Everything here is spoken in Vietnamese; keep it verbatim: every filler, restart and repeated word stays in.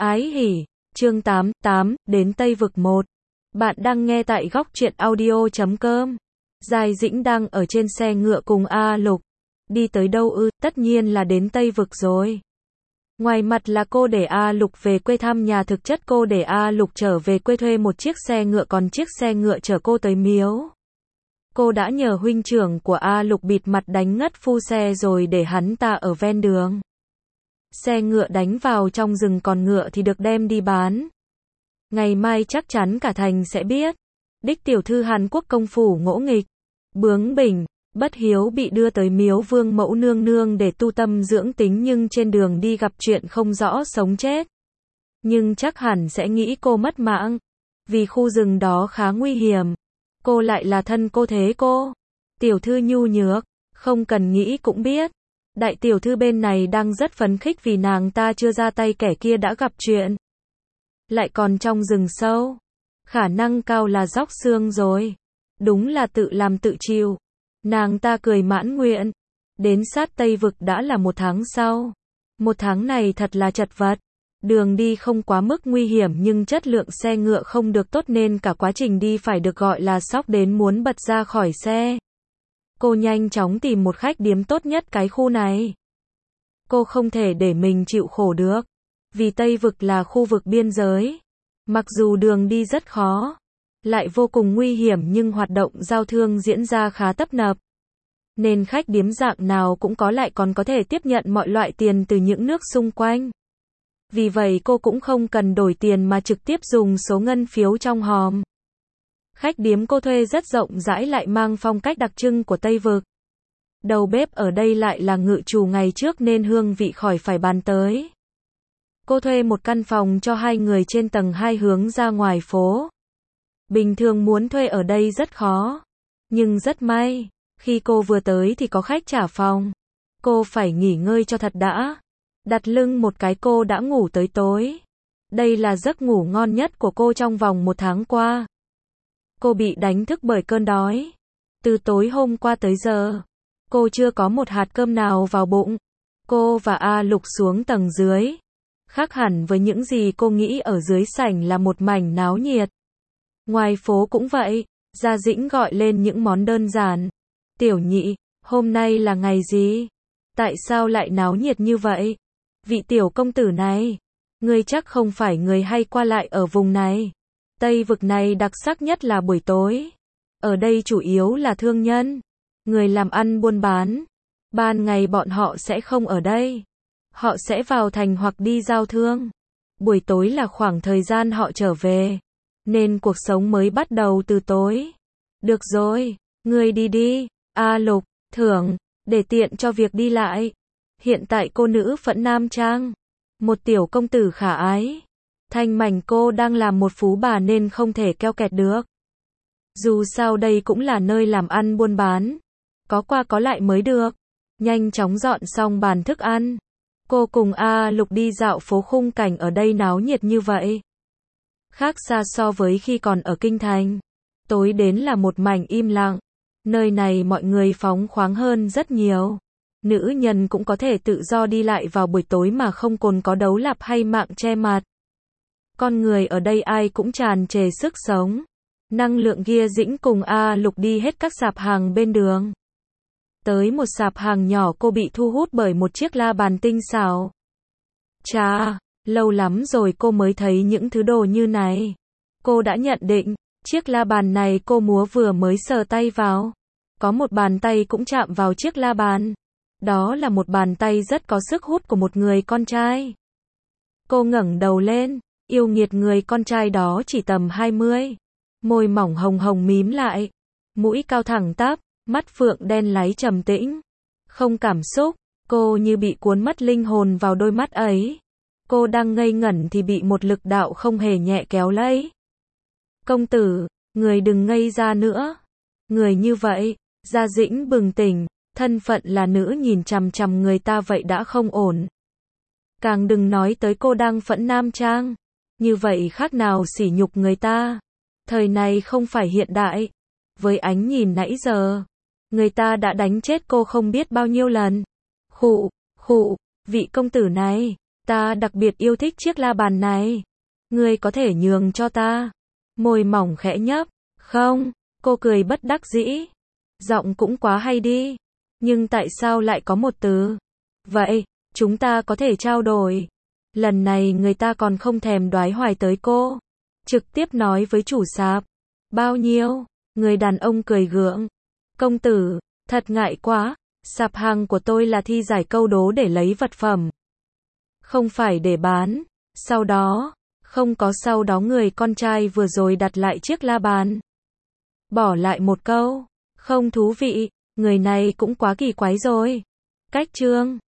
Ái hỉ, chương tám, tám, đến Tây Vực một. Bạn đang nghe tại góc truyện audio chấm com. Giai Dĩnh đang ở trên xe ngựa cùng A Lục. Đi tới đâu ư, tất nhiên là đến Tây Vực rồi. Ngoài mặt là cô để A Lục về quê thăm nhà, thực chất cô để A Lục trở về quê thuê một chiếc xe ngựa, còn chiếc xe ngựa chở cô tới miếu. Cô đã nhờ huynh trưởng của A Lục bịt mặt đánh ngất phu xe rồi để hắn ta ở ven đường. Xe ngựa đánh vào trong rừng, còn ngựa thì được đem đi bán. Ngày mai chắc chắn cả thành sẽ biết. Đích tiểu thư Hàn Quốc công phủ ngỗ nghịch, bướng bỉnh, bất hiếu bị đưa tới miếu Vương Mẫu nương nương để tu tâm dưỡng tính, nhưng trên đường đi gặp chuyện không rõ sống chết. Nhưng chắc hẳn sẽ nghĩ cô mất mạng, vì khu rừng đó khá nguy hiểm. Cô lại là thân cô thế cô. Tiểu thư nhu nhược, không cần nghĩ cũng biết. Đại tiểu thư bên này đang rất phấn khích vì nàng ta chưa ra tay kẻ kia đã gặp chuyện. Lại còn trong rừng sâu. Khả năng cao là róc xương rồi. Đúng là tự làm tự chịu. Nàng ta cười mãn nguyện. Đến sát Tây Vực đã là một tháng sau. Một tháng này thật là chật vật. Đường đi không quá mức nguy hiểm nhưng chất lượng xe ngựa không được tốt nên cả quá trình đi phải được gọi là sốc đến muốn bật ra khỏi xe. Cô nhanh chóng tìm một khách điếm tốt nhất cái khu này. Cô không thể để mình chịu khổ được. Vì Tây Vực là khu vực biên giới. Mặc dù đường đi rất khó, lại vô cùng nguy hiểm, nhưng hoạt động giao thương diễn ra khá tấp nập. Nên khách điếm dạng nào cũng có, lại còn có thể tiếp nhận mọi loại tiền từ những nước xung quanh. Vì vậy cô cũng không cần đổi tiền mà trực tiếp dùng số ngân phiếu trong hòm. Khách điếm cô thuê rất rộng rãi, lại mang phong cách đặc trưng của Tây Vực. Đầu bếp ở đây lại là ngự chủ ngày trước nên hương vị khỏi phải bàn tới. Cô thuê một căn phòng cho hai người trên tầng hai hướng ra ngoài phố. Bình thường muốn thuê ở đây rất khó. Nhưng rất may, khi cô vừa tới thì có khách trả phòng. Cô phải nghỉ ngơi cho thật đã. Đặt lưng một cái cô đã ngủ tới tối. Đây là giấc ngủ ngon nhất của cô trong vòng một tháng qua. Cô bị đánh thức bởi cơn đói. Từ tối hôm qua tới giờ, cô chưa có một hạt cơm nào vào bụng. Cô và A Lục xuống tầng dưới. Khác hẳn với những gì cô nghĩ, ở dưới sảnh là một mảnh náo nhiệt. Ngoài phố cũng vậy, Gia Dĩnh gọi lên những món đơn giản. Tiểu nhị, hôm nay là ngày gì? Tại sao lại náo nhiệt như vậy? Vị tiểu công tử này, ngươi chắc không phải người hay qua lại ở vùng này. Tây Vực này đặc sắc nhất là buổi tối. Ở đây chủ yếu là thương nhân, người làm ăn buôn bán. Ban ngày bọn họ sẽ không ở đây. Họ sẽ vào thành hoặc đi giao thương. Buổi tối là khoảng thời gian họ trở về. Nên cuộc sống mới bắt đầu từ tối. Được rồi, ngươi đi đi. A Lục, thưởng, để tiện cho việc đi lại. Hiện tại cô nữ phẫn nam trang. Một tiểu công tử khả ái. Thanh mảnh cô đang làm một phú bà nên không thể keo kẹt được. Dù sao đây cũng là nơi làm ăn buôn bán. Có qua có lại mới được. Nhanh chóng dọn xong bàn thức ăn. Cô cùng A Lục đi dạo phố, khung cảnh ở đây náo nhiệt như vậy. Khác xa so với khi còn ở kinh thành. Tối đến là một mảnh im lặng. Nơi này mọi người phóng khoáng hơn rất nhiều. Nữ nhân cũng có thể tự do đi lại vào buổi tối mà không còn có đấu lạp hay mạng che mặt. Con người ở đây ai cũng tràn trề sức sống. Năng lượng Gia Dĩnh cùng A Lục đi hết các sạp hàng bên đường. Tới một sạp hàng nhỏ, cô bị thu hút bởi một chiếc la bàn tinh xảo. Chà, lâu lắm rồi cô mới thấy những thứ đồ như này. Cô đã nhận định, chiếc la bàn này cô múa vừa mới sờ tay vào. Có một bàn tay cũng chạm vào chiếc la bàn. Đó là một bàn tay rất có sức hút của một người con trai. Cô ngẩng đầu lên, yêu nghiệt người con trai đó chỉ tầm hai mươi. Môi mỏng hồng hồng mím lại. Mũi cao thẳng tắp. Mắt phượng đen láy trầm tĩnh, không cảm xúc. Cô như bị cuốn mất linh hồn vào đôi mắt ấy. Cô đang ngây ngẩn thì bị một lực đạo không hề nhẹ kéo lấy. Công tử, người đừng ngây ra nữa. Người như vậy, Gia Dĩnh bừng tỉnh, thân phận là nữ nhìn chằm chằm người ta vậy đã không ổn. Càng đừng nói tới cô đang phẫn nam trang. Như vậy khác nào sỉ nhục người ta. Thời này không phải hiện đại. Với ánh nhìn nãy giờ, người ta đã đánh chết cô không biết bao nhiêu lần. Khụ, khụ, vị công tử này, Ta đặc biệt yêu thích chiếc la bàn này. Ngươi có thể nhường cho ta. Môi mỏng khẽ nhấp. Không, cô cười bất đắc dĩ. Giọng cũng quá hay đi. Nhưng tại sao lại có một từ? Vậy, chúng ta có thể trao đổi. Lần này người ta còn không thèm đoái hoài tới cô. Trực tiếp nói với chủ sạp. Bao nhiêu? Người đàn ông cười gượng. Công tử, thật ngại quá. Sạp hàng của tôi là thi giải câu đố để lấy vật phẩm. Không phải để bán. Sau đó, không có sau đó người con trai vừa rồi đặt lại chiếc la bàn. Bỏ lại một câu. Không thú vị, người này cũng quá kỳ quái rồi. Cách chương